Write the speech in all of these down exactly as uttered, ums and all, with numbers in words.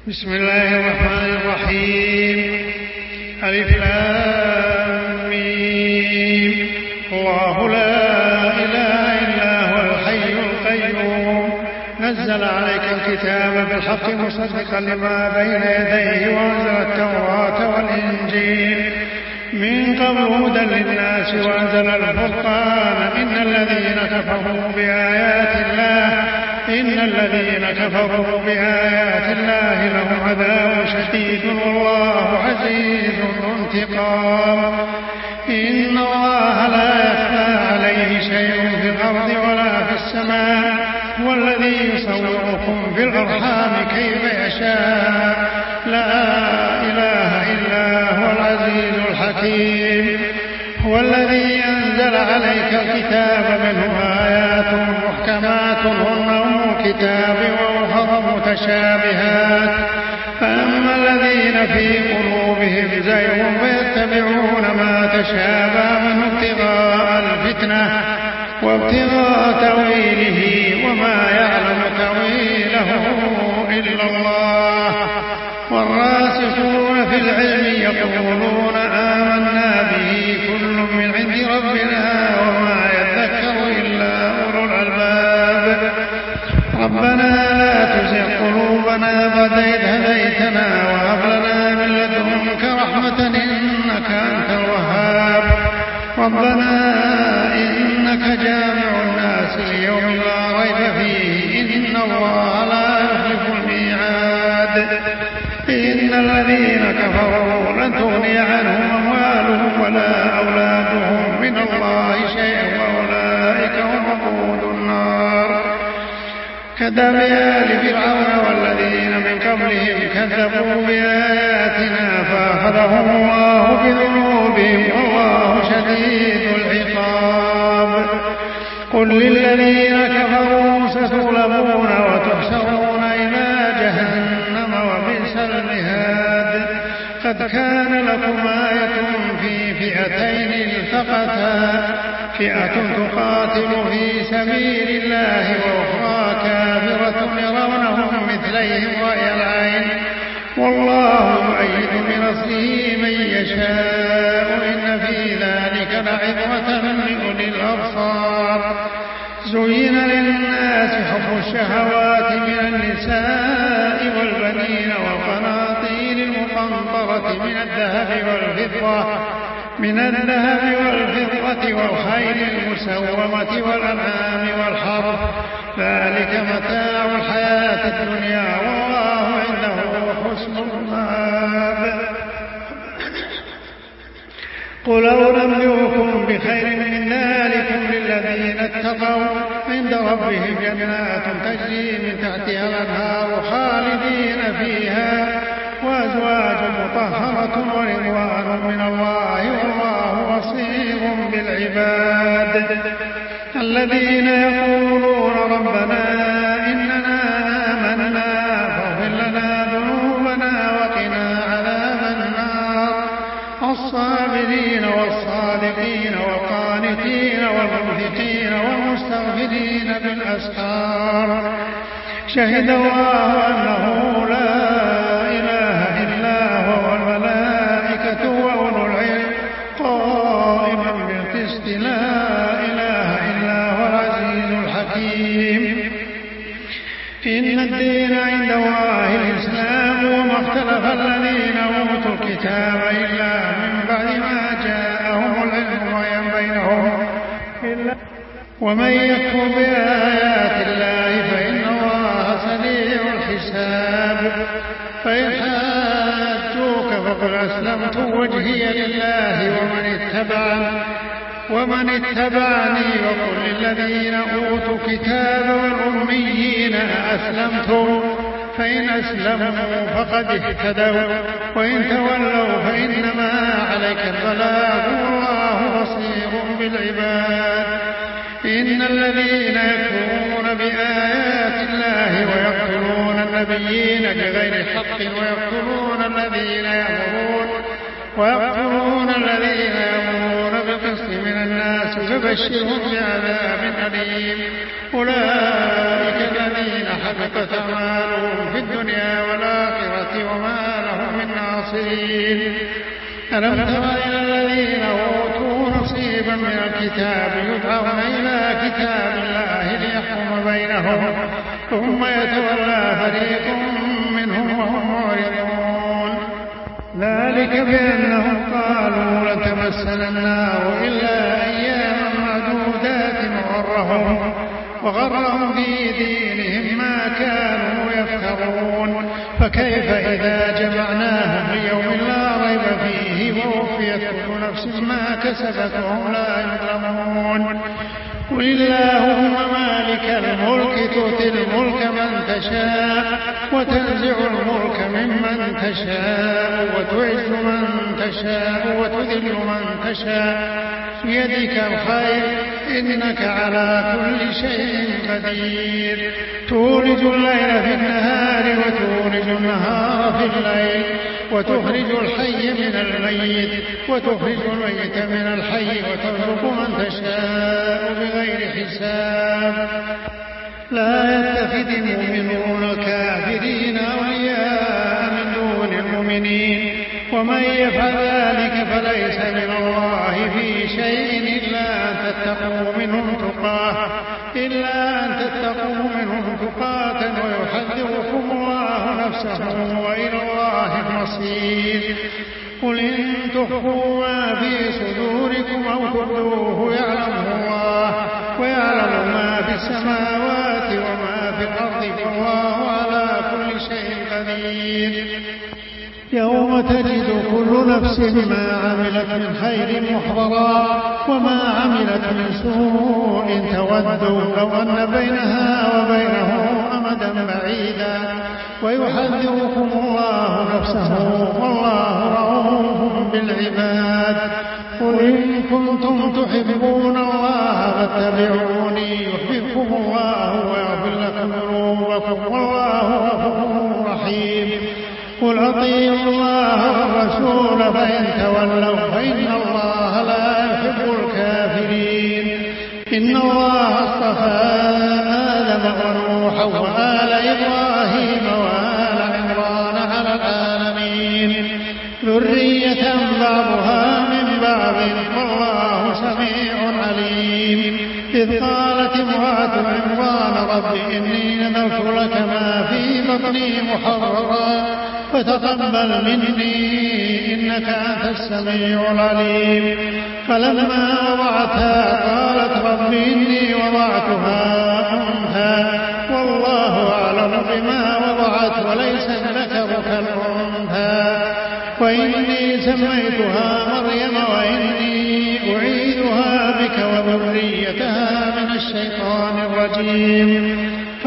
بسم الله الرحمن الرحيم. ألف لام ميم. الله لا إله إلا هو الحي القيوم نزل عليك الكتاب بالحق مصدقا لما بين يديه وأنزل التوراة والإنجيل من قبل هدى للناس وأنزل الفرقان إن الذين كفروا بآيات الله إن الذين كفروا بآيات الله لهم عذاب شديد والله عزيز ذو انتقام. إن الله لا يخفى عليه شيء في الأرض ولا في السماء هو الذي يصوركم في الأرحام كيف يشاء لا إله إلا هو العزيز الحكيم. هو الذي أنزل عليك الكتاب منه آيات محكمات هن أم الكتاب وأخر متشابهات فأما الذين في قلوبهم زيغ فيتبعون ما تشابه منه ابتغاء الفتنة وابتغاء تأويله وما يعلم تأويله إلا الله. والراسخون في العلم يقولون آمنا به كل من عند ربنا وما يذكر إلا أولو الألباب. ربنا لا تزغ قلوبنا بعد إذ هديتنا وهب لنا من لدنك رحمة إنك أنت الوهاب. ربنا إنك جامع الناس ليوم لا ريب فيه إن الله لا يخلف الميعاد. إن الذين كفروا لن تغني عنهم أموالهم ولا أولادهم من الله شيئا وأولئك هم وقود النار. كدأب آل فرعون والذين من قبلهم كذبوا بآياتنا فأخذهم الله بذنوبهم والله شديد العقاب. قل للذين كفروا ستغلبون وتحشرون إلى جهنم وبئس المهاد. قد كان لكم آية في فئتين التقتا فئة تقاتل في سبيل الله وأخرى كافرة يرونهم مثليهم رأي العين والله يؤيد بنصره من يشاء إن في ذلك لعبرة لأولي الأبصار. زين للناس حب الشهوات من النساء والبنين والقناطير المقنطرة من الذهب والفضة من الذهب والفضة والخيل المسومة والأنعام والحرث ذلك متاع الحياة الدنيا والله عنده حسن المآب. قل أنبئكم بخير من ذلكم للذين اتقوا عند ربهم جنات تجري من تحتها الأنهار خالدين فيها وأزواج مطهرة ورضوان من الله والله بصير بالعباد. الذين يقولون ربنا إننا آمنا فاغفر لنا ذنوبنا وقنا عذاب النار. الصابرين والصادقين والقانتين والمنفقين والمستغفرين بالأسحار. شهد الله أنه لا إله إلا هو والملائكة وأولو العلم قائما بالقسط لا إله إلا هو العزيز الحكيم. إن الدين عند الله الإسلام وما اختلف الذين أوتوا الكتاب إلا من بعد ما جاءهم العلم بغيا بينهم ومن يكفر بآيات الله فإن الله سريع الحساب. فإن حاجوك فقل أسلمت وجهي لله ومن اتبعني ومن اتبعني وقل للذين أوتوا الكتاب والأميين أسلمتم فإن أسلموا فقد اهتدوا وإن تولوا فإنما عليك البلاغ والله بصير بالعباد. إن الذين يكفرون بآيات الله ويقتلون النبيين بغير حق ويقتلون الذين يأمرون ويقتلون الذين يأمرون بالقسط من الناس فبشرهم بعذاب أليم. أولئك الذين حبطت أعمالهم في الدنيا والآخرة ألم تر إلى الذين أوتوا نصيبا من الكتاب يدعون إلى كتاب الله ليحكم بينهم ثم يتولى فريق منهم وهم معرضون ذلك بأنهم قالوا لن تمسنا النار إلا أياما معدودات وغرهم وغرهم في دينهم ما كانوا يفترون فكيف إذا جمعناهم ليوم لا ريب فيه ووفيت كل نفس ما كسبت وهم لا يظلمون قل اللهم مالك الملك تؤتي الملك من تشاء وتنزع الملك ممن تشاء وتعز من تشاء وتذل من تشاء بيدك الخير إنك على كل شيء قدير تولج الليل في النهار وتولج النهار في الليل وتخرج الحي من الميت وتخرج الميت من الحي وترزق من تشاء بغير حساب لا يتخذ المؤمنون الكافرين أولياء من دون المؤمنين ومن يفعل ذلك فليس من الله في شيء إلا أن تتقوا منهم تقاه إلا أن تتقوا منهم تقاة ويحذركم الله نفسه وإلى الله المصير قل إن تخفوا ما في صدوركم أو تبدوه يعلمه الله ويعلم ما في السماوات وما في الأرض والله على كل شيء قدير يوم تجد كل نفس ما عملت من خير محضرا وما عملت من سوء تود لو أن بينها وبينه أمدا بعيدا ويحذركم الله نفسه والله رؤوف بالعباد قل إن كنتم تحبون الله فاتبعوني يحببكم الله ويغفر لكم ذنوبكم والله غفور رحيم قل أطيعوا الله والرسول فإن تولوا فإن الله لا يحب الكافرين إن الله اصطفى آدم ونوحا وآل إبراهيم وآل عمران على العالمين ذرية بعضها من بعض والله سميع عليم إذ قالت امرأة عمران رب إني نذرت لك ما في بطني محررا فتقبل مني إنك أنت السميع العليم فلما وضعتها قالت رب إني وضعتها أنثى والله أعلم بما وضعت وليس الذكر كالأنثى وإني سميتها مريم وإني أعيذها بك وذريتها من الشيطان الرجيم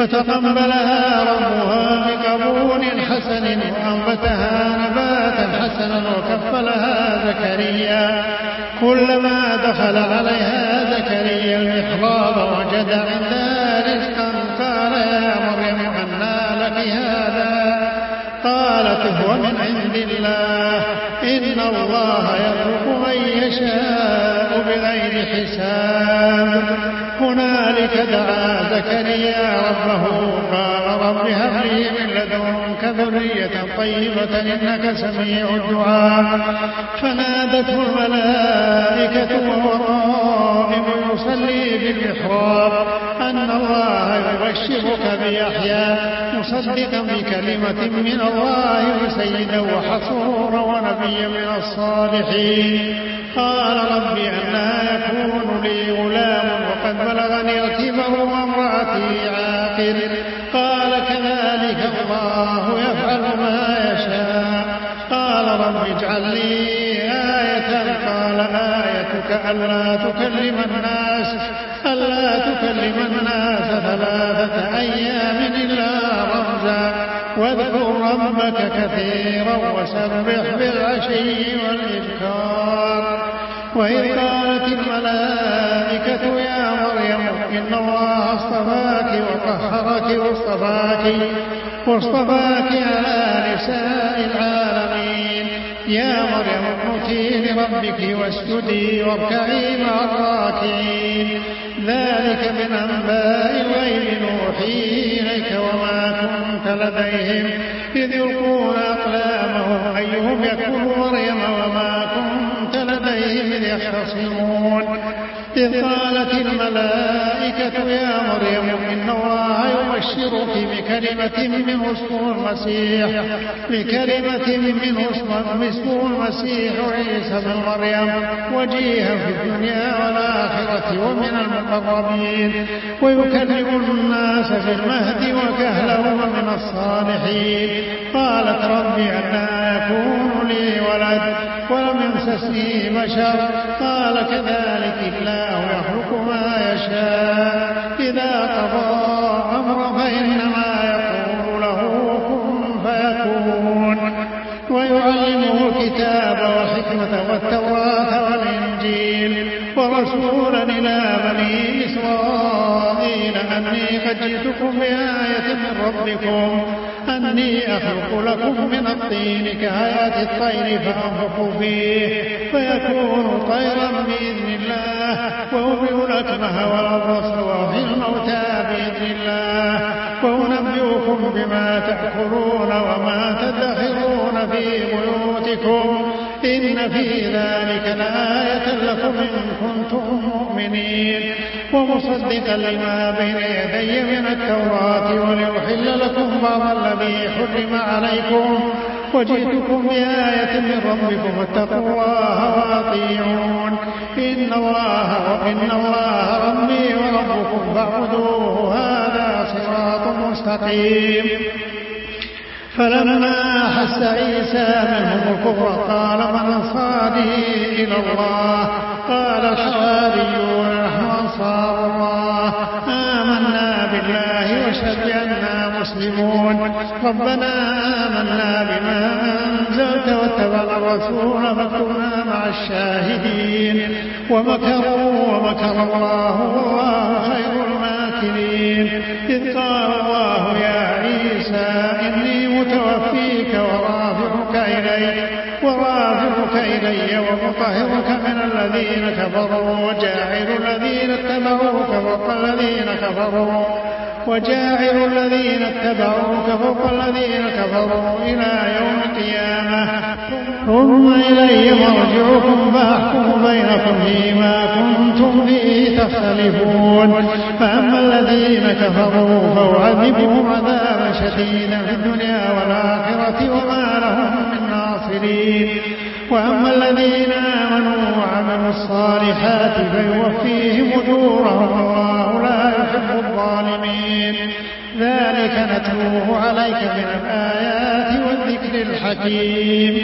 فتقبلها ربها بقبول حسن وأنبتها نباتا حسنا وكفلها زكريا كلما دخل عليها زكريا المحراب وجد عندها رزقا قال يا مريم أنى لك هذا قالت هو من عند الله إن الله يرزق من يشاء بغير حساب هنالك دعا زكريا ربه قال رب هب لي من لدنك ذرية طيبة إنك سميع الدعاء فنادته الملائكة وهو قائم يصلي بالمحراب أن الله يبشرك بيحيى مصدقا بكلمة من الله وسيدا وحصورا ونبيا من الصالحين قال رب أنى يكون لي غلام وقد بلغني الكبر وامرأتي عاقر قال كذلك الله يفعل ما يشاء قال رب اجعل لي آية قال آيتك ألا تكلم الناس ألا تكلم الناس ثلاثة أيام إلا رمزا واذكر ربك كثيرا وسبح بالعشي والإبكار وإذ قالت الملائكة يا مريم إن الله اصطفاك وطهرك واصطفاك واصطفاك على نساء العالمين يا مريم اقنتي لربك واسجدي واركعي مع الراكعين ذلك من أنباء الغيب نوحيه إليك وما كنت لديهم إذ يلقون أقلامهم أيهم يكفر مريم وما كنت لديهم إذ يختصمون إذ قالت الملائكة يا مريم إن الله يبشرك بكلمة منه اسمه المسيح بكلمة منه اسمه المسيح عيسى بن مريم وجيها في الدنيا والآخرة ومن المقربين ويكلم الناس في المهد وكهلا ومن الصالحين قالت ربي أنى يكون لي ولد ولم يمسسني بشر قال كذلك الله يخلق ما يشاء إذا قضى أمرا فإنما يقول له كن فيكون ويعلمه الكتاب والحكمة والتوراة والإنجيل ورسولا إلى بني إسرائيل أني قد جئتكم بآية من ربكم أني أخلق لكم من الطين كهيئة الطير فأنفخ فيه فيكون طيرا بإذن الله وأبرئ الأكمه والأبرص وأحيي الموتى بإذن الله وأنبئكم بما تأكلون وما تدخرون في بيوتكم إن في ذلك لآية لكم إن كنتم مؤمنين ومصدقا لما بين يدي من التوراة ولأحل لكم بعض الذي حرم عليكم وجئتكم بآية من ربكم واتقوا الله وأطيعون إن الله وإن الله ربي وربكم فاعبدوه هذا صراط مستقيم فلما أحس عيسى منهم الكفر قال من أنصاري إلى الله قال الحواريون نحن أنصار الله آمنا بالله واشهد بأننا مسلمون ربنا آمنا بما أنزلت واتبعنا الرسول فاكتبنا مع الشاهدين ومكروا ومكر الله والله خير الماكرين إذ قال الله يا عيسى إني متوفيك ورافعك إلي ورافعك إلي ومطهرك من الذين كفروا وجاعل الذين اتبعوك فوق الذين كفروا وجاعل الذين اتبعوك فوق الذين كفروا إلى يوم القيامة ثم إلي مرجعكم فأحكم بينكم فيما كنتم فيه تختلفون فأما الذين كفروا فأعذبهم عذابا شديدا في الدنيا والآخرة وما لهم من ناصرين وأما الذين آمنوا وعملوا الصالحات فيوفيهم أجورهم والله لا يحب الظالمين ذلك نتلوه عليك من الآيات والذكر الحكيم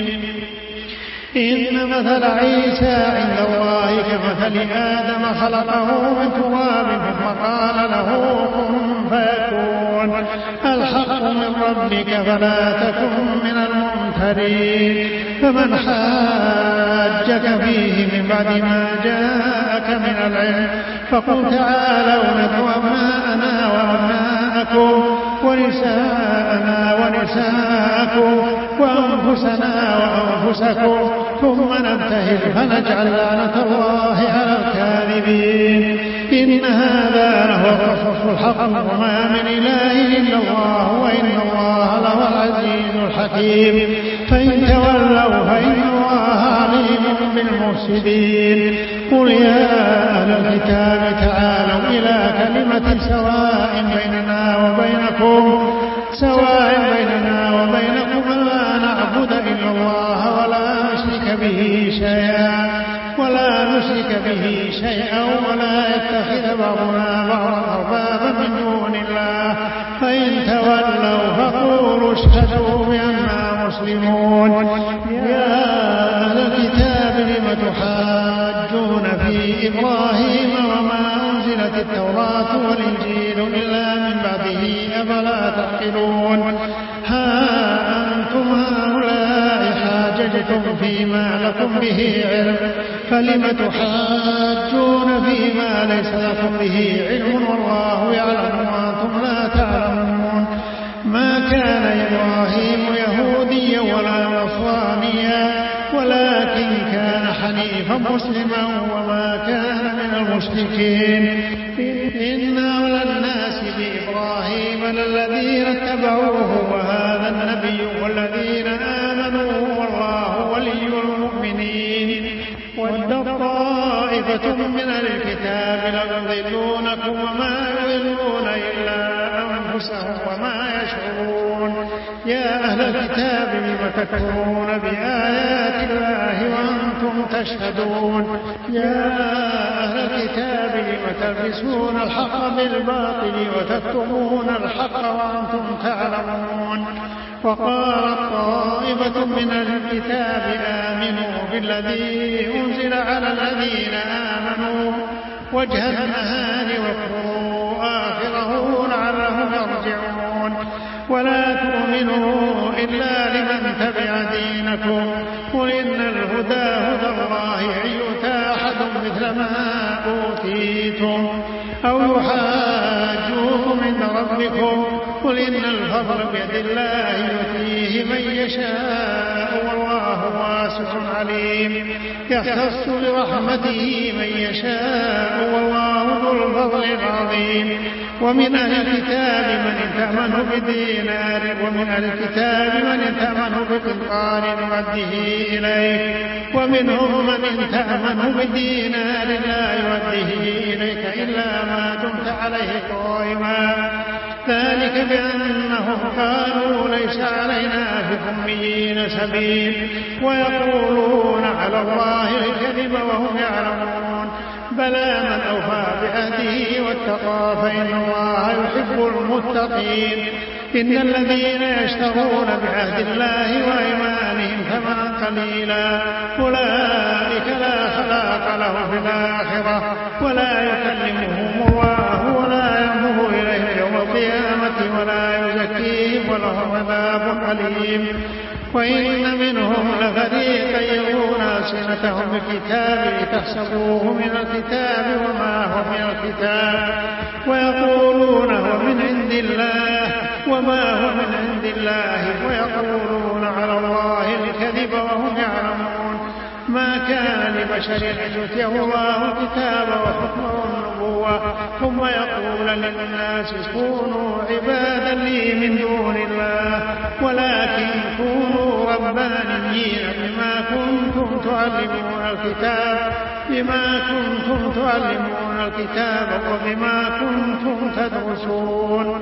إن مثل عيسى عند الله كمثل آدم خلقه من تراب ثم قال له كن فيكون الحق من ربك فلا تكن من الممترين فمن حاجك فيه من بعد ما جاءك من العلم فقل تعالوا ندعو أبناءنا وأبناءكم ونساءنا ونساءكم وأنفسنا وأنفسكم ثم نبتهل فنجعل لعنة الله على الكاذبين إن هذا لهو القصص الحق وما من إله إلا الله وإن الله لهو العزيز الحكيم فإن تولوا فإن الله عليم بالمفسدين قل يا أهل الكتاب تعالوا إلى كلمة سواء بيننا وبينكم سواء بيننا وبينكم لا نعبد إلا الله ولا نشرك به شيئا ولا نشرك به شيئا ولا يتخذ بعضنا بعضا أربابا من دون الله فإن تولوا فقولوا اشهدوا بأننا مسلمون يا أهل الكتاب لم تحاجون في إبراهيم وما أنزلت التوراة والإنجيل إلا من بعده أفلا تعقلون ها أنتم هؤلاء حاجج علمتم فيما لكم به علم فلم تحاجون فيما ليس لكم به علم والله يعلم وأنتم لا تعلمون. ما كان إبراهيم يهوديا ولا نصرانيا ولكن كان حنيفا مسلما وما كان من المشركين. إن أولى الناس بإبراهيم للذين اتبعوه وهذا النبي والذين آمنوا والله ولي المؤمنين. ود طائفة من الكتاب ليضلونكم وما يضلون إلا أنفسهم وما يشعرون. يا أهل الكتاب لم تكفرون بآيات الله وأنتم تشهدون. يا أهل الكتاب لم تلبسون الحق بالباطل وتكتمون الحق وأنتم تعلمون. وقالت طائفة من الكتاب آمنوا بالذي أنزل على الذين آمنوا وجه النهار واكفروا آخره لعلهم يرجعون. ولا تؤمنوا إلا لمن تبع دينكم قل إن الهدى هدى الله أن يؤتى أحد مثل ما أوتيتم أو يحاجوكم عند ربكم قل إن الفضل بيد الله يؤتيه من يشاء والله واسع عليم. يختص برحمته من يشاء والله ذو الفضل العظيم. ومن أهل الكتاب من تأمنه بدينار ومن أهل الكتاب من تأمنه بقنطار يؤديه إليك ومنهم من تأمنه بدينار لا يؤديه إليك إلا ما دمت عليه قائما. ذلك بأنهم قالوا ليس علينا في الأميين سبيل ويقولون على الله الكذب وهم يعلمون. بلى من أوفى بعهده واتقى فإن الله يحب المتقين. إن الذين يشترون بعهد الله وأيمانهم ثمنا قليلا أولئك لا خلاق له في الآخرة ولا يكلمهم الله ولا ينظر إليهم يوم القيامة ولا يزكيهم ولهم عذاب أليم. وإن منهم لفريقا يلوون ألسنتهم بالكتاب لتحسبوه من الكتاب وما هو من الكتاب ويقولون هو من عند الله وما هو من عند الله ويقولون على الله الكذب وهم يعلمون. ما كان لبشر أن يؤتيه الله الكتاب وحكمه والنبوة ثم يقول للناس كونوا عبادا لي من دون الله ولكن كونوا ربانيين بما كنتم تعلمون الكتاب بما كنتم تعلمون الكتاب وبما كنتم تدرسون.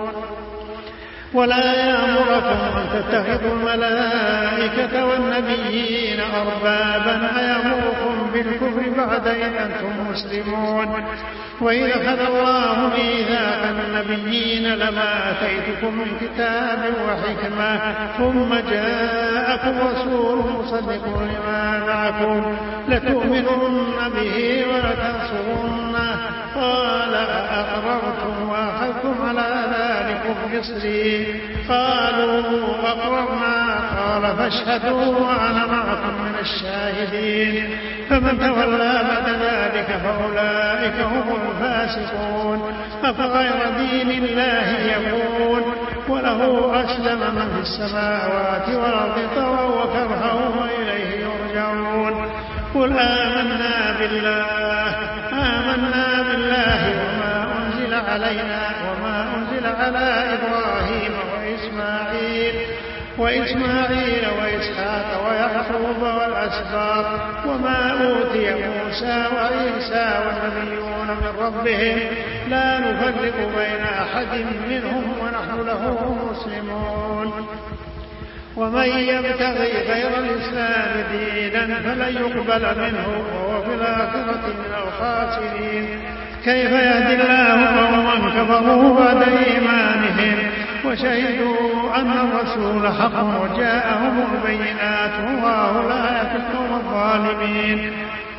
ولا يأمركم أن تتخذوا الملائكة والنبيين أربابا أيأمركم بالكفر بعد إذ أنتم مسلمون. وإذا أخذ الله ميثاق النبيين لما آتيتكم من كتاب وحكمة ثم جاءكم رسول مصدق لما معكم لتؤمنن به ولتنصرنه قال أأقررتم وأخذتم على ذلكم إصري قالوا أقررنا قال فاشهدوا وأنا معكم من الشاهدين. فمن تولى بعد ذلك فأولئك هم الفاسقون. أفغير دين الله يبغون وله أسلم من في السماوات والأرض طوعا وكرها وإليه يرجعون. قل آمنا بالله آمنا بالله وما أنزل علينا وما أنزل على إبراهيم وإسماعيل وإسماعيل وإسحاق ويعقوب والأسباط وما أوتي موسى وعيسى والنبيون من ربهم لا نفرق بين أحد منهم ونحن له مسلمون. ومن يبتغي غير الإسلام دينا فلن يقبل منه وهو في الآخرة من الخاسرين. كيف يهدي الله قوما كفروا بعد إيمانهم وشهدوا أن الرسول حق وجاءهم البينات والله لا يهدي القوم الظالمين.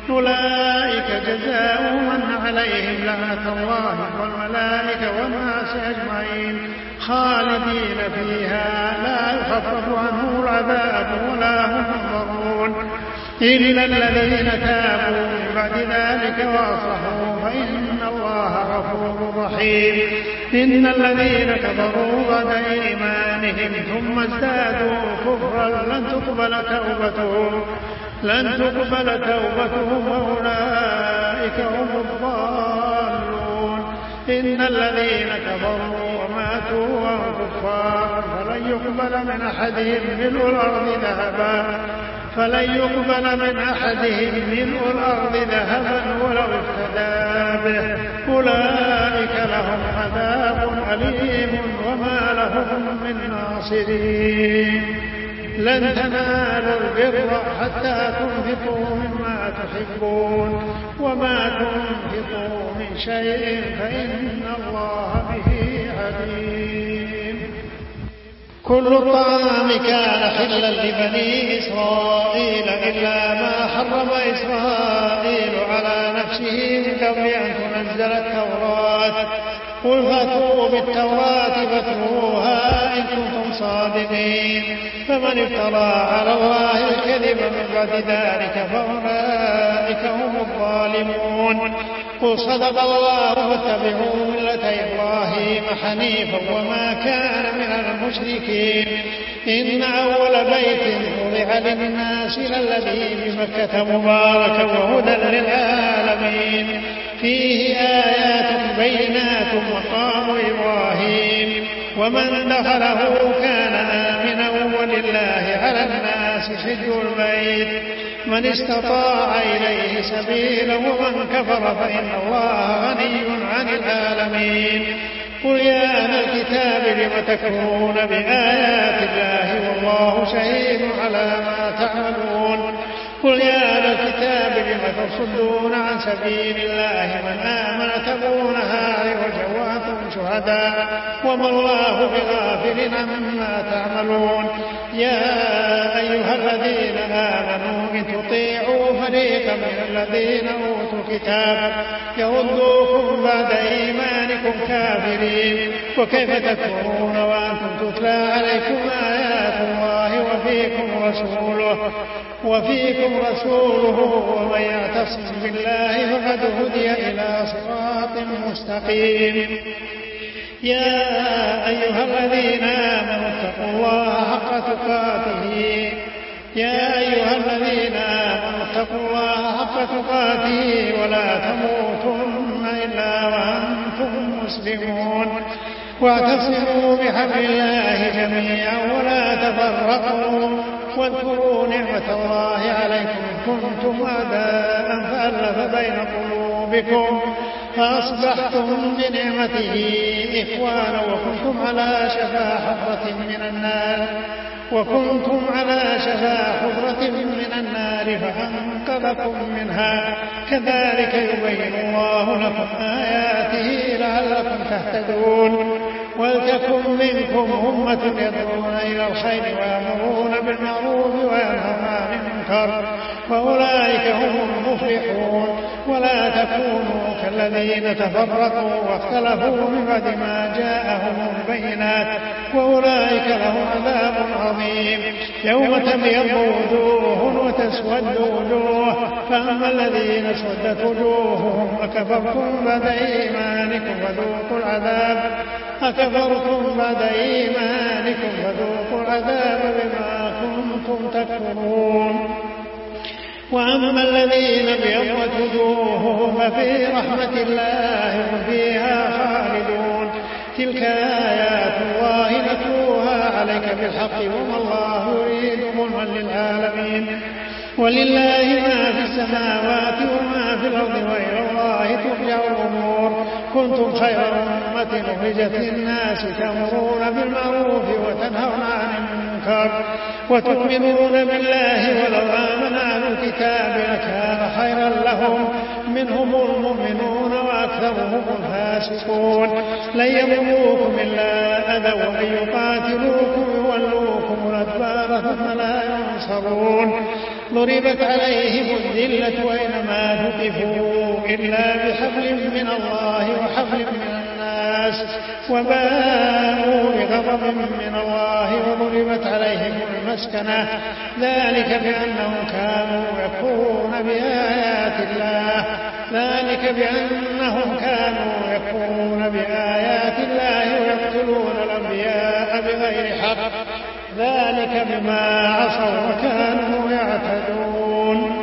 أولئك جزاؤهم أن عليهم لعنة الله والملائكة والناس أجمعين خالدين فيها لا يخفف عنهم العذاب ولا هم ينظرون. إلا الذين تابوا من بعد ذلك وأصلحوا فإن الله غفور رحيم. إن الذين كفروا بعد إيمانهم ثم ازدادوا كفرا لن تقبل توبتهم لن تقبل توبتهم وأولئك هم الضالون. إن الذين كفروا وماتوا وهم كفار فلن يقبل من أحدهم ملء الأرض ذهبا فلن يقبل من أحدهم ملء الأرض ذهبا ولو افتدى به أولئك لهم عذاب أليم وما لهم من ناصرين. لن تنالوا البر حتى تنفقوا مما تحبون وما تنفقوا من شيء فإن الله به عليم. كل الطعام كان حلا لبني إسرائيل إلا ما حرم إسرائيل على نفسه من قبل أن تنزل التوراة. قل فاتوا بالتوراة فاتلوها إن كنتم صادقين. فمن افترى على الله الكذب من بعد ذلك فأولئك هم الظالمون. قل صدق الله واتبعوا ملة إبراهيم حنيفا وما كان من المشركين. إن أول بيت وضع للناس للذي بمكة مباركا وهدى للعالمين فيه آيات بينات مقام إبراهيم ومن دخله كان آمنا ولله على الناس حج البيت من استطاع إليه سبيلا ومن كفر فإن الله غني عن العالمين. قل يا أهل الكتاب لم تكفرون بآيات الله والله شهيد على ما تعملون. قل يا أهل الكتاب لم تصدون عن سبيل الله من آمن تبغونها عوجا وأنتم شهداء وما الله بغافل عما تعملون. يا أيها الذين آمنوا إن تطيعوا فريقا من الذين أوتوا الكتاب يردوكم بعد إيمانكم كافرين. وكيف تكفرون وأنتم تتلى عليكم آيات الله وفيكم رسوله وفيكم رسوله ومن يعتصم بالله فقد هدي إلى صراط مستقيم. يا أيها الذين آمنوا اتقوا الله حق تقاته يا أيها الذين آمنوا اتقوا الله حق تقاته ولا تموتن إلا وأنتم مسلمون. واعتصموا بحبل الله جميعا ولا تفرقوا واذكروا نعمة الله عليكم كنتم أعداء فألف بين قلوبكم فأصبحتم بنعمته إخوانا وكنتم على شفا حفرة من النار وكنتم على شفا حفرة من النار فأنقذكم منها. كذلك يبين الله لكم آياته لعلكم تهتدون. ولتكن منكم أمة يدعون إلى الخير ويأمرون بالمعروف وينهون عن المنكر وأولئك هم المفلحون. ولا تكونوا كالذين تفرقوا واختلفوا من بعد ما جاءهم البينات وأولئك لهم عذاب عظيم. يوم تبيض وجوه وتسود وجوه فأما الذين اسودت وجوههم أكفرتم بعد إيمانكم فذوقوا العذاب أكفرتم بعد إيمانكم فذوقوا العذاب بما كنتم تكفرون. وأما الذين ابيضت وجوههم ففي رحمة الله هم فيها خالدون. تلك آيات الله نتلوها عليك بالحق وما الله يريد ظلما للعالمين. ولله ما في السماوات وما في الأرض وإلى الله ترجع الأمور. كنتم خير أمة أخرجت للناس تأمرون بالمعروف وتنهون عن المنكر وتؤمنون بالله ولو آمن أهل الكتاب لكان خيرا لهم منهم المؤمنون وأكثرهم الفاسقون. لن يضروكم إلا أذى وإن يقاتلوكم يولوكم الأدبار ثم لا ينصرون. ضربت عليهم الذلة أينما ثقفوا إلا بحبل من الله وحبل من الناس وباءوا بغضب من الله وضربت عليهم المسكنة ذلك بأنهم كانوا يكفرون بآيات الله ذلك بأنهم كانوا يكفرون بآيات الله ويقتلون الأنبياء بغير حق ذلك بما عصوا وكانوا يعتدون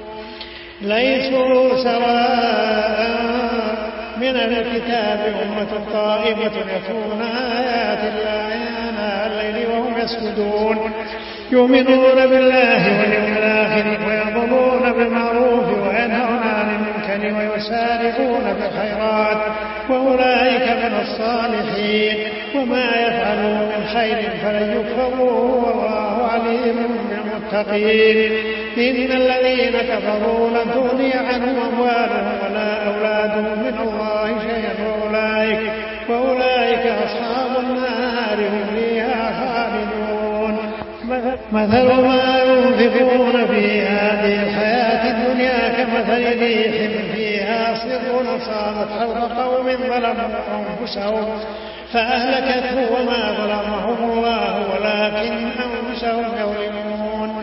ليسوا سواء من الكتاب أمة طائفة يتلون آيات الله آناء الليل وهم يسجدون يؤمنون بالله واليوم الآخر ويأمرون بالمعروف وينهون عن المنكر ويسارعون بالخيرات وأولئك من الصالحين وما يفعلوا من خير فلن يكفروه والله عليم بالمتقين إن الذين كفروا لن تغني عنهم أموالهم ولا أولادهم من الله شيئا وأولئك, وأولئك أصحاب النار هم فيها خالدون مثل ما ينفقون في هذه الحياة الدنيا كمثل ريح فيها صر أصابت حرث قوم ظلموا أنفسهم فأهلكته وما ظلمهم الله ولكن أنفسهم يظلمون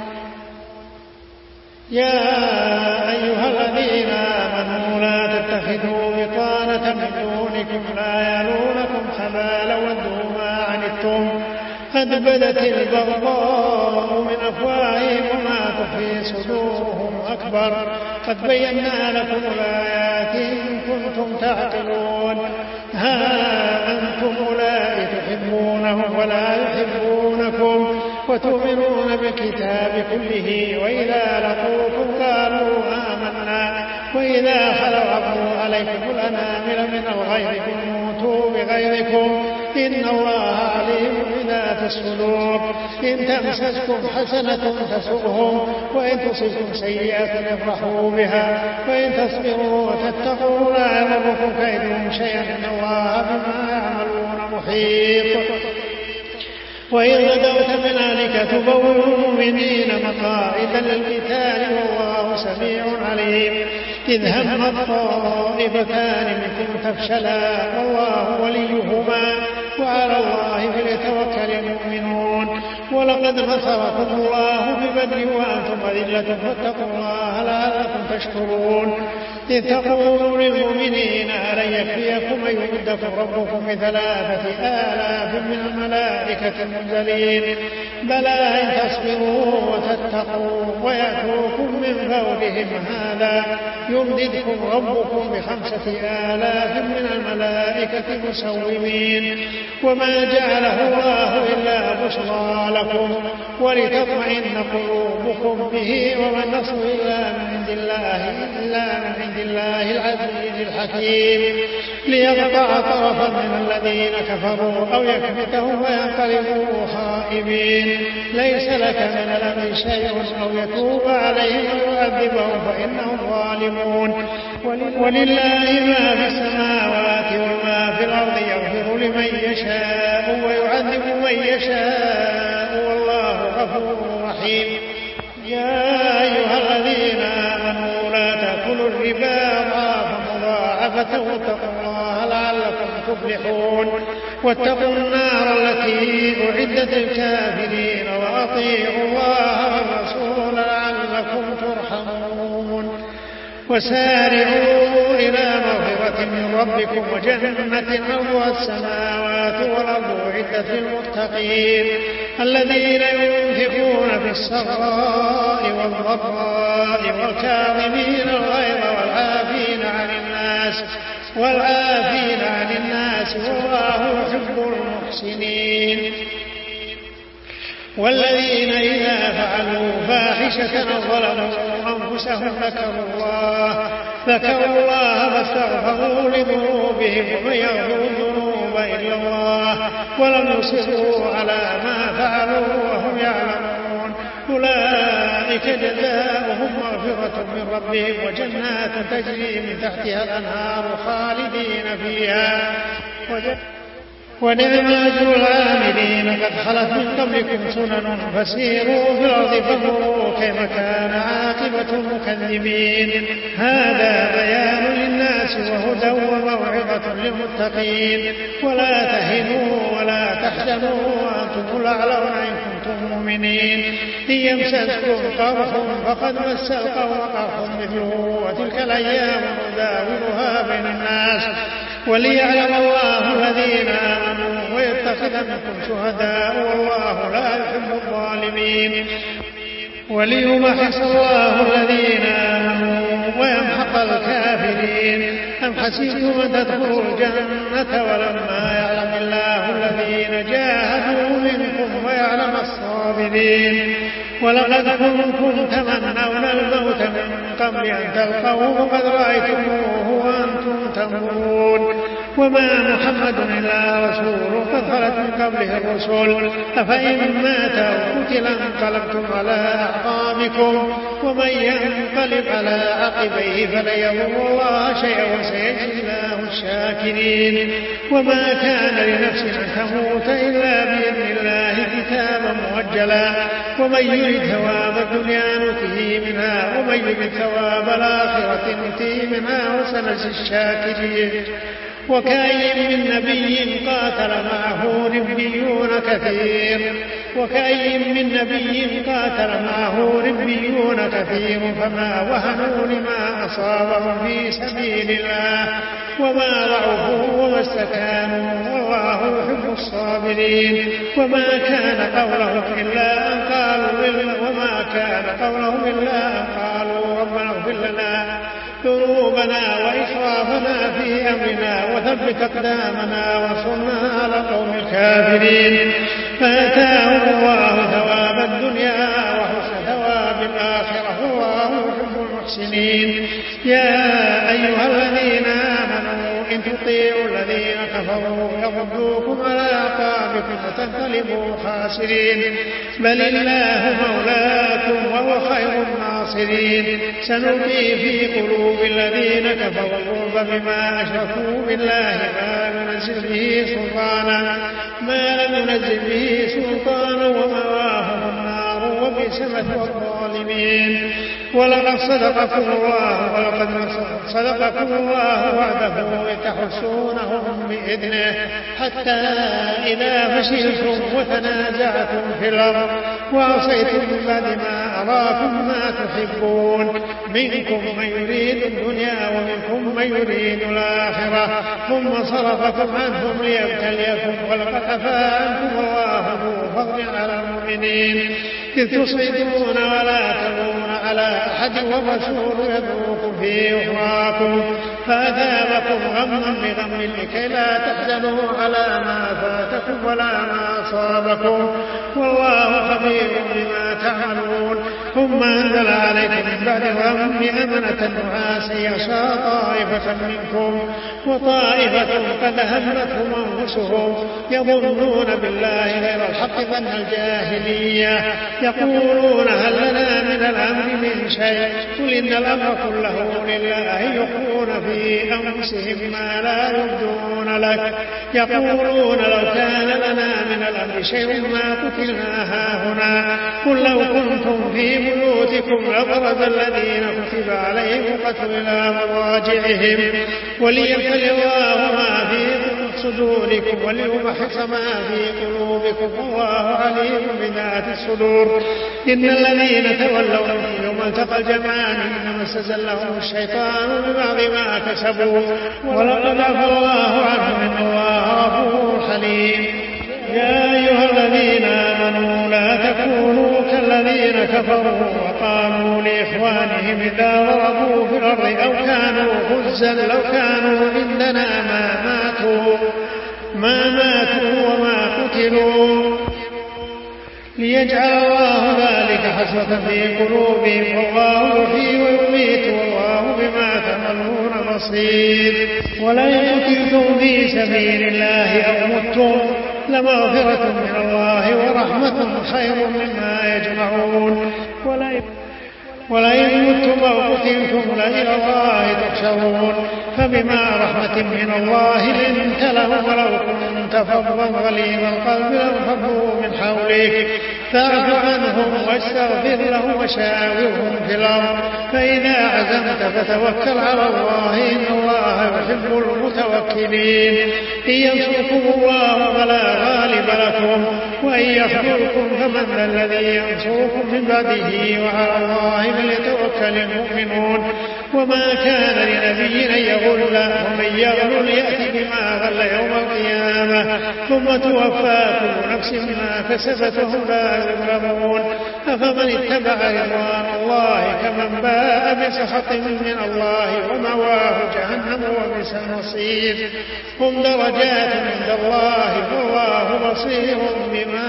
يا أيها الذين آمنوا لا تتخذوا بطانة من دونكم لا يلونكم خبالا ودوا ما عنتم قد بدت البغضاء من أفواههم وما تخفي صدورهم أكبر قد بينا لكم الآيات إن كنتم تعقلون ها أنتم أولئك تحبونهم ولا يحبونكم وتؤمنون بالكتاب كله وإذا لقوكم قالوا آمنا وإذا خلوا عضوا عليكم الأنامل من الغيظ قل موتوا بغيظكم إن الله عليم بذات الصدور إن تمسسكم حسنة تسؤهم وإن تصبكم سيئة يفرحوا بها وإن تصبروا وتتقوا لا يضركم كيدهم شيئا إن الله بما يعملون محيط وإن غدوت من أهلك تبوئ المؤمنين مقاعد للقتال والله سميع عليم إذ هم الطائفتان منكم تفشلا والله وليهما وعلى الله فليتوكل المؤمنون ولقد نصركم الله ببدر وأنتم أذلة فاتقوا الله لعلكم تشكرون إذ تقولوا للمؤمنين ألن يكفيكم أن يمدكم ربكم بثلاثة آلاف من الملائكة المنزلين بلى إن تصبروا وتتقوا ويأتوكم من فوقهم هذا يمددكم ربكم بخمسة آلاف من الملائكة مسومين وما جعله الله إلا بشرى لكم ولتطمئن قلوبكم به وما النصر إلا من عند الله إلا من عند الله العزيز الحكيم ليقطع طرفا من الذين كفروا أو يكبتهم وينقلبوا خائبين ليس لك من الأمر شيء أو يتوب عليهم ويعذبهم فإنهم ظالمون ولله ما في السماوات وما في الأرض يغفر لمن يشاء ويعذب من يشاء والله غفور رحيم يا أيها الذين آمنوا لا تأكلوا الربا أضعافا مضاعفة واتقوا الله لعلكم تفلحون واتقوا النار التي أعدت للكافرين وأطيعوا الله والرسول لعلكم ترحمون وسارعوا إلى مغفرة من ربكم وجنة عرضها السماوات والأرض أعدت للمتقين الذين ينفقون في السراء والضراء والكاظمين الغيظ والعافين عن الناس والعافين عن الناس والله يحب المحسنين والذين إذا فعلوا فاحشة أو ظلموا أنفسهم ذكروا الله ذكروا الله فاستغفروا لذنوبهم ومن يغفر الذنوب إلا الله ولم يصروا على ما فعلوا وهم يعلمون أولئك جزاؤهم مغفرة من ربهم وجنات تجري من تحتها الأنهار خالدين فيها ونعم أجر العاملين قد خلت من قبلكم سنن فسيروا في الأرض فانظروا كيف كان عاقبة المكذبين. هذا بيان للناس وهدى وموعظة للمتقين. ولا تهنوا ولا تحزنوا وأنتم الأعلون إن كنتم مؤمنين. إن يمسسكم قرح فقد مس القوم قرح مثله وتلك الأيام نداولها بين الناس وليعلم الله الذين آمنوا ويتخذ منكم شهداء والله لا يحب الظالمين. وليمحص الله الذين آمنوا ويمحق الكافرين. أم حسبتم أن تدخلوا الجنة ولما يعلم الله الذين جاهدوا منكم ويعلم الصابرين. ولقد كنتم تمنون الموت من قبل أن تلقوه فقد رأيتموه وأنتم تنظرون. وما محمد إلا رسول قد خلت من قبله الرسل أفإن مات أو قتل انقلبتم على أعقابكم ومن ينقلب على عقبيه فلن يضر الله شيئا وسيجزي الله الشاكرين. وما كان لنفس أن تموت إلا بإذن الله كتابا مؤجلا. ومن يرد ثواب الدنيا نؤته منها ومن يرد ثواب الآخرة نؤته منها وسنجزي الشاكرين. وكأي من نبي قاتل معه ربيون كثير وكأي من نبي قاتل معه ربيون كثير فما وهنوا لما أصابهم في سبيل الله وما ضعفوا وما استكانوا والله يحب الصابرين. وما كان قولهم إلا أن قالوا وما كان قولهم إلا أن قالوا ربنا اغفر لنا ذنوبنا وإسرافنا في أمرنا وثبت أقدامنا وانصرنا على القوم الكافرين. فآتاهم الله ثواب الدنيا وحسن ثواب الآخرة والله يحب المحسنين. يا أيها الذين آمنوا إن تطيعوا الذين كفروا يردوكم على أعقابكم فتنقلبوا خاسرين. بل الله مولاكم وهو خير الناصرين. سنلقي في قلوب الذين كفروا الرعب بما أشركوا بالله ما لم ينزل به سلطانا ما لم ينزل به سلطانا ومأواهم النار وبئس مثوى الظالمين. ولقد صدقكم الله ولقد صدقكم الله وعده تحسونهم بإذنه حتى إذا فشلتم وتنازعتم في الأرض وعصيتم من بعد ما أراكم ما تحبون منكم من يريد الدنيا ومنكم من يريد الآخرة ثم صرفكم عنهم ليبتليكم ولقد عفا عنكم والله ذو فضل على المؤمنين إذ تصعدون ولا تلون على أحد والرسول يدعوكم في أخراكم فأثابكم غما بغم لكي لا تحزنوا على ما فاتكم ولا ما أصابكم والله خبير بما تعملون. ثم أنزل عليكم من بعد الغم أمنة نعاسا يغشى طائفة منكم وطائفة قد همتهم أنفسهم يظنون بالله غير الحق ظن الجاهلية يقولون هل لنا من الأمر من شيء قل إن الأمر كله لله يخفون في أنفسهم ما لا يبدون لك يقولون لو كان لنا من الأمر شيء ما قتلنا هاهنا قل لو كنتم في بيوتكم لبرز الذين كتب عليهم القتل إلى مضاجعهم وليبتلي الله ما في صدوركم وليمحص ما في قلوبكم والله عليم بذات الصدور. إن الذين تولوا يوم التقى الجمعان إنما استزلهم الشيطان ببعض ما كسبوا ولقد عفا الله عنهم إن الله غفور حليم. يا أيها الذين آمنوا لا تكونوا كالذين كفروا وقالوا لإخوانهم إذا ضربوا في الأرض أو كانوا غزا لو كانوا عندنا ما ماتوا ما ماتوا وما قتلوا ليجعل الله ذلك حسرة في قلوبهم والله يحيي ويميت والله بما تعملون بصير. ولئن قتلتم في سبيل الله أو متم لمغفرة من الله ورحمة خير مما يجمعون. ولئن متم أو قتلتم لإلى الله تحشرون فبما رحمة من الله لنت لهم ولو كنت فظا غليظ القلب لانفضوا من حولك فاعف عنهم واستغفر لهم وشاورهم في الأمر فإذا عزمت فتوكل على الله إن الله يحب المتوكلين إن ينصركم الله فلا غالب لكم وإن يخذلكم فمن ذا الذي ينصركم من بعده وعلى الله فليتوكل المؤمنون وما كان لنبي أن يغل ومن يغل يأتي بما غل يوم القيامة ثم توفى كل نفس ما كسبت وهم لا يظلمون أفمن اتبع رضوان الله كمن باء بسخط من الله ومواه جهنم وبئس المصير هم درجات عند الله والله بصير بما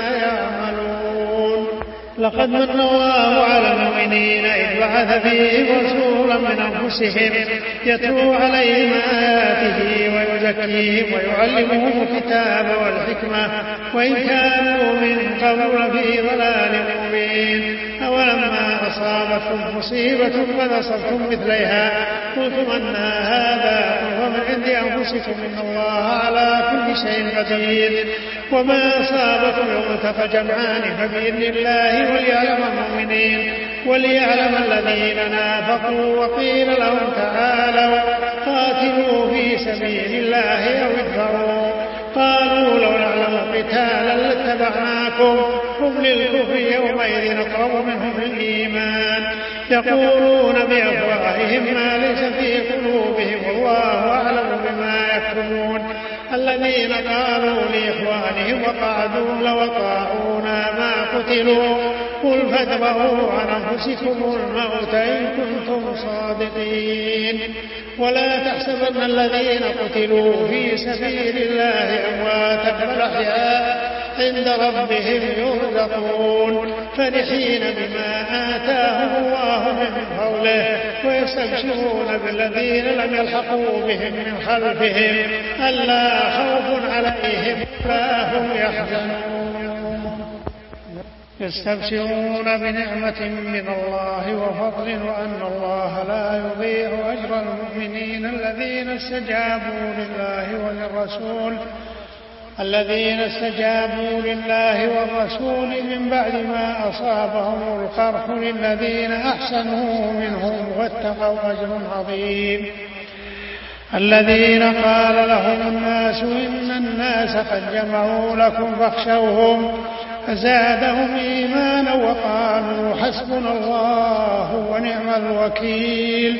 يعملون لقد من الله على المؤمنين إذ بعث فيهم رسولا من أنفسهم يتلو عليهم آياته ويزكيهم ويعلمهم الكتاب والحكمة وإن كانوا من قبل في ضلال مبين أولما أصابتكم مصيبة فنصبتم مثليها قلتم أن هذا ومن عند أنفسكم إن الله على كل شيء قدير وما أصابكم يوم التقى الجمعان فبإذن الله وليعلم المؤمنين وليعلم الذين نافقوا وقيل لهم تعالوا قاتلوا في سبيل الله أو ادفعوا قالوا لو نعلم قتالا لاتبعناكم هم للكفر يومئذ أقرب منهم للإيمان يقولون بأفواههم ما ليس في قلوبهم والله أعلم بما يكتمون الذين قالوا لإخوانهم وقعدوا لو أطاعونا ما قتلوا قل فادرءوا عن أنفسكم الموت إن كنتم صادقين ولا تحسبن الذين قتلوا في سبيل الله أمواتا بل أحياء عند ربهم يرزقون فرحين بما آتاهم الله من فضله ويستبشرون بالذين لم يلحقوا بهم من خلفهم ألا خوف عليهم ولا هم يحزنون يستبشرون بنعمة من الله وفضل وأن الله لا يضيع أجر المؤمنين الذين استجابوا لله وللرسول الذين استجابوا لله والرسول من بعد ما أصابهم القرح للذين أحسنوا منهم واتقوا أجر عظيم الذين قال لهم الناس إن الناس قد جمعوا لكم فاخشوهم فزادهم إيمانا وقالوا حسبنا الله ونعم الوكيل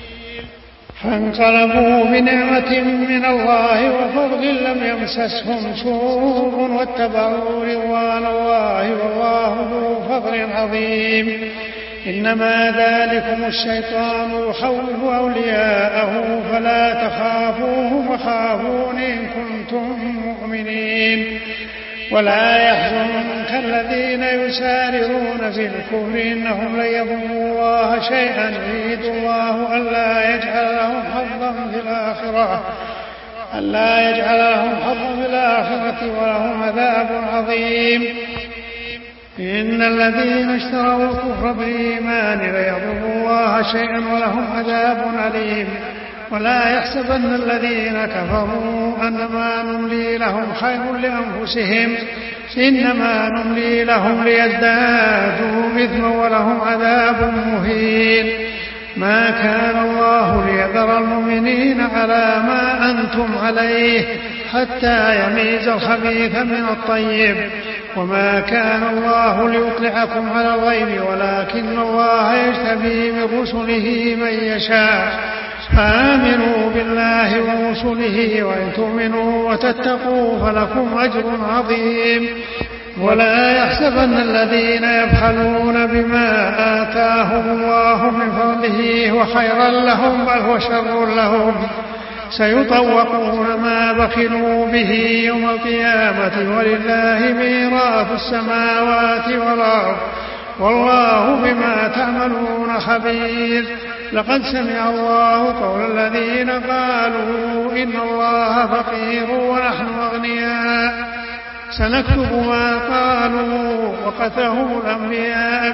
فانقلبوا بنعمة من الله وفضل لم يمسسهم سوء واتبعوا رضوان الله والله ذو فضل عظيم إنما ذلكم الشيطان يخوف أولياءه فلا تخافوهم وخافون إن كنتم مؤمنين ولا يحزنك الذين يسارعون في الكفر إنهم لن يضروا الله شيئا يريد الله ألا يجعل لهم حظا في الآخرة ألا يجعل لهم حظا في الآخرة ولهم عذاب عظيم إن الذين اشتروا الكفر بالإيمان لن يضروا الله شيئا ولهم عذاب أليم ولا يحسبن الذين كفروا أنما نملي لهم خير لأنفسهم إنما نملي لهم ليزدادوا إثما ولهم عذاب مهين ما كان الله ليذر المؤمنين على ما أنتم عليه حتى يميز الخبيث من الطيب وما كان الله ليطلعكم على الغيب ولكن الله يجتبي من رسله من يشاء فآمنوا بالله ورسله وإن تؤمنوا وتتقوا فلكم أجر عظيم ولا يحسبن الذين يبخلون بما آتاهم الله من فضله وخيرا لهم بل هو شر لهم سيطوقون ما بخلوا به يوم القيامة ولله ميراث السماوات والأرض والله بما تعملون خبير لقد سمع الله قول الذين قالوا إن الله فقير ونحن أغنياء سنكتب ما قالوا وقتلهم الأنبياء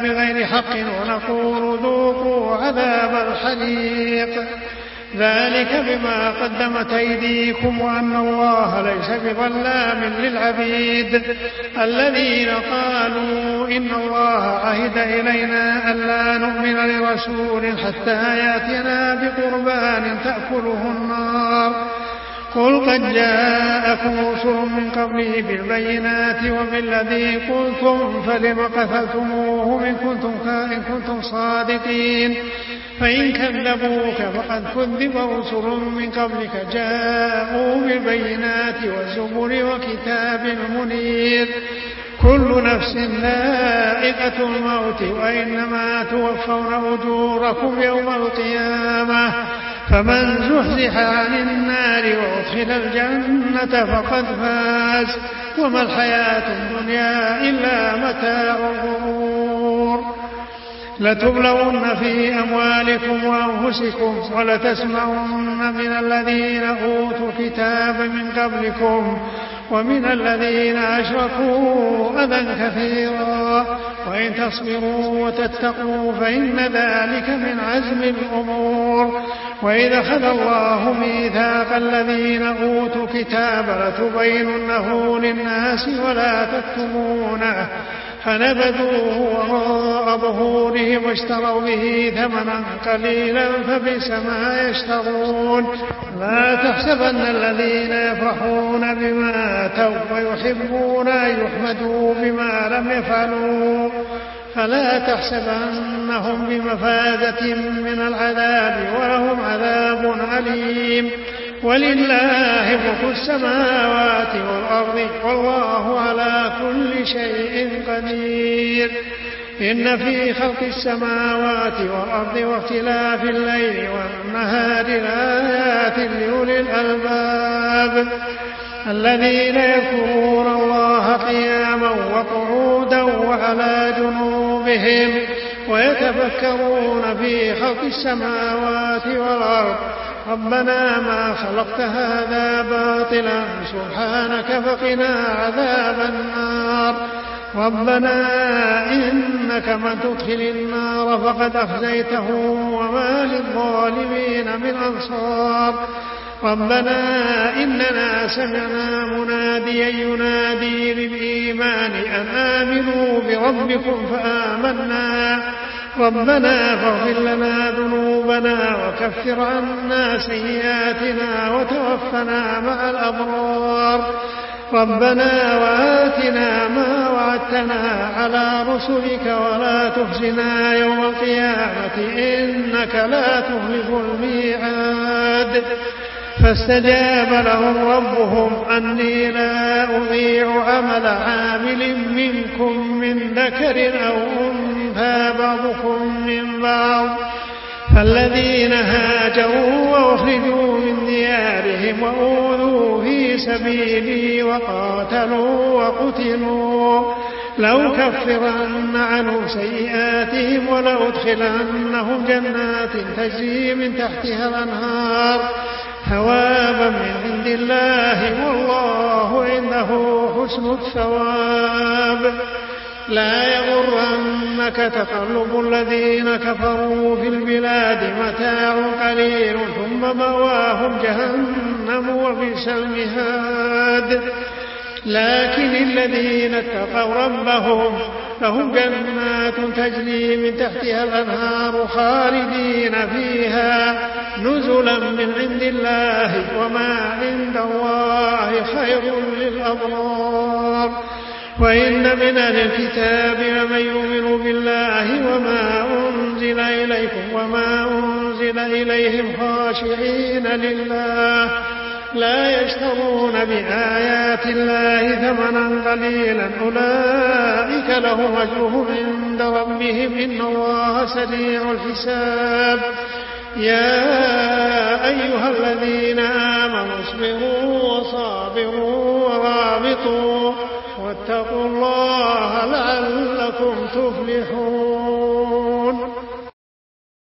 بغير حق ونقول ذوقوا عذاب الحريق ذلك بما قدمت أيديكم وأن الله ليس بظلام للعبيد الذين قالوا إن الله عهد إلينا ألا نؤمن لرسول حتى يأتينا بقربان تأكله النار قل قد جاءكم رسل من قبله بالبينات وبالذي قلتم فلم قتلتموه إن كنتم, إن كنتم صادقين فإن كذبوك فقد كذب رسل من قبلك جاءوا بالبينات والزبر وكتاب منير كل نفس ذائقة الموت وإنما توفون أجوركم يوم القيامة فمن زحزح عن النار وأدخل الجنة فقد فاز وما الحياة الدنيا إلا متاع الغرور لتبلغن في أموالكم وأنفسكم ولتسمعن من الذين أوتوا الكتاب من قبلكم ومن الذين أشركوا أذى كثيرا وإن تصبروا وتتقوا فإن ذلك من عزم الأمور وإذا أخذ الله ميثاق الذين أوتوا الكتاب لتبيننه للناس ولا تكتمونه فنبذوه وراء ظهورهم واشتروا به ثمنا قليلا فبئس ما يشترون لا تحسبن الذين يفرحون بما أتوا ويحبون أن يحمدوا بما لم يفعلوا فلا تحسبنهم بمفازة من العذاب ولهم عذاب أليم ولله ملك السماوات والأرض والله على كل شيء قدير إن في خلق السماوات والأرض واختلاف الليل والنهار لآيات لأولي الألباب الذين يذكرون الله قياما وقعودا وعلى جنوبهم ويتفكرون في خلق السماوات والأرض ربنا ما خلقت هذا باطلا سبحانك فقنا عذاب النار ربنا إنك من تدخل النار فقد أخزيته وما للظالمين من أنصار ربنا إننا سمعنا مناديا ينادي للإيمان أن آمنوا بربكم فآمنا ربنا فاغفر لنا ذنوبنا وكفر عنا سيئاتنا وتوفنا مع الأبرار ربنا وآتنا ما وعدتنا على رسلك ولا تخزنا يوم القيامة إنك لا تخلف الميعاد فاستجاب لهم ربهم أني لا أضيع عمل عامل منكم من ذكر أو أنثى بعضكم من بعض فالذين هاجروا وأخرجوا من ديارهم وأوذوا في سبيلي وقاتلوا وقتلوا لأكفرن عنهم سيئاتهم ولأدخلنهم جنات تجري من تحتها الأنهار ثوابا من عند الله والله عنده حسن الثواب لا يغرنك تقلب الذين كفروا في البلاد متاع قليل ثم مواهم جهنم وبئس المهاد لكن الذين اتقوا ربهم لهم جنات تجري من تحتها الأنهار خالدين فيها نزلا من عند الله وما عند الله خير للأبرار وإن من أهل الكتاب لمن يؤمن بالله وما أنزل إليكم وما أنزل إليهم خاشعين لله لا يشترون بآيات الله ثمنا قليلا أولئك لهم أجرهم عند ربهم إن الله سريع الحساب يا أيها الذين آمنوا اصبروا وصابروا ورابطوا واتقوا الله لعلكم تفلحون